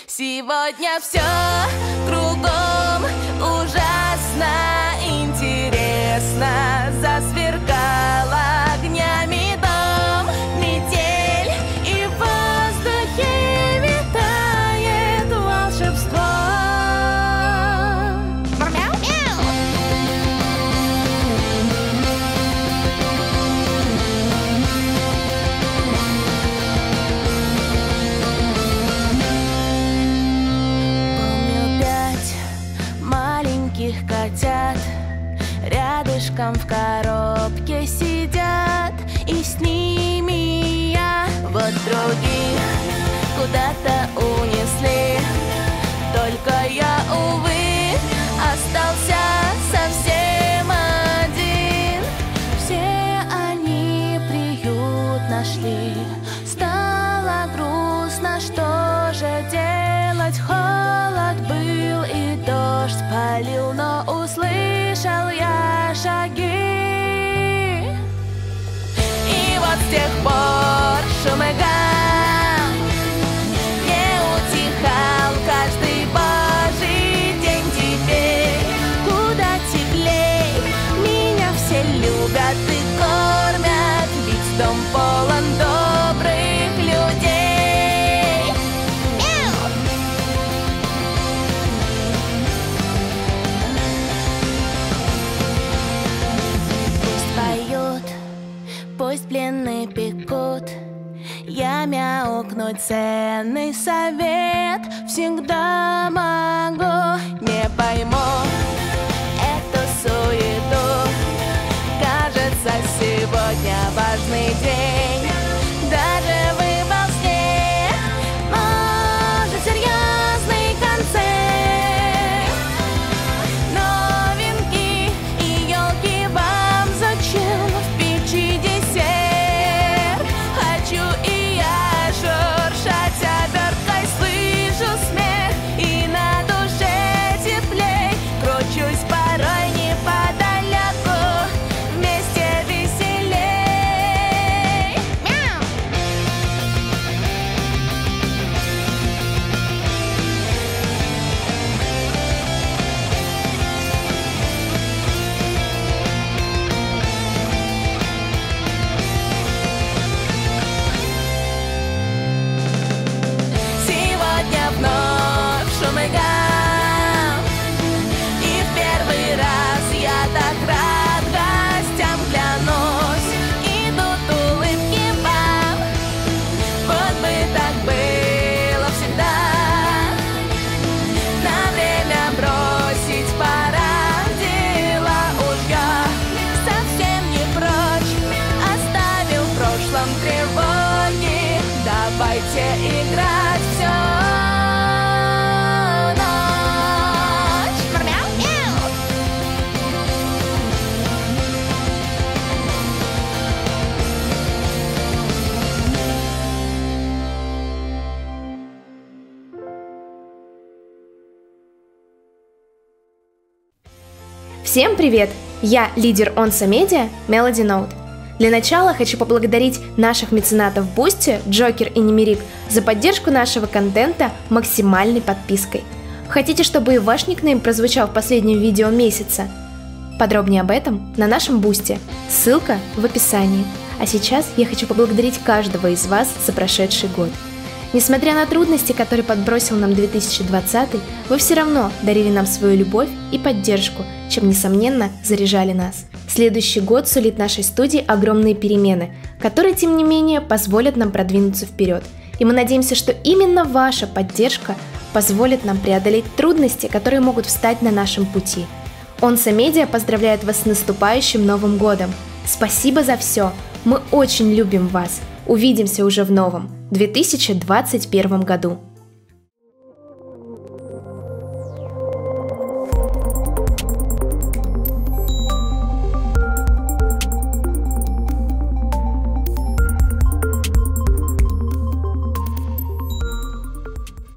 Сегодня все кругом ужасно интересно. Засверкала огнями дом, метель, и в воздухе витает волшебство. Котят рядышком в коробке сидят, и с ними я. Вот других куда-то унесли, только я, увы, остался совсем один. Все они приют нашли, стало грустно, что же делать? Холод был и дождь полил, но услышал я шаги. И вот с тех пор шум и гам не утихал каждый божий день. Теперь куда теплей, меня все любят и кормят, ведь дом полон добрых людей. Пусть блины пекут, я мяукнуть ценный совет всегда могу. Не пойму эту суету, кажется, сегодня важный день. Даже выпал снег, может, серьезный концерт. Новинки и елки вам зачем? В печи десерт. Хочу и я шуршать оберткой, слышу смех, и на душе теплей. Кручусь порой неподалеку, вместе веселей. Мяу! Сегодня вновь шум и гам, и в первый раз я так рад гостям, клянусь. Идут улыбки вам, вот бы так было всегда. На время бросить пора дела, уж я совсем не прочь. Оставил в прошлом тревоги, давайте играть всю ночь. Мяу! Всем привет! Я лидер Онса Медиа Melody Note. Для начала хочу поблагодарить наших меценатов Boosty, Джокер и Немерик за поддержку нашего контента максимальной подпиской. Хотите, чтобы и ваш никнейм прозвучал в последнем видео месяца? Подробнее об этом на нашем Boosty. Ссылка в описании. А сейчас я хочу поблагодарить каждого из вас за прошедший год. Несмотря на трудности, которые подбросил нам 2020, вы все равно дарили нам свою любовь и поддержку, чем, несомненно, заряжали нас. Следующий год сулит нашей студии огромные перемены, которые, тем не менее, позволят нам продвинуться вперед. И мы надеемся, что именно ваша поддержка позволит нам преодолеть трудности, которые могут встать на нашем пути. Онса Медиа поздравляет вас с наступающим Новым годом! Спасибо за все! Мы очень любим вас! Увидимся уже в новом 2021 году!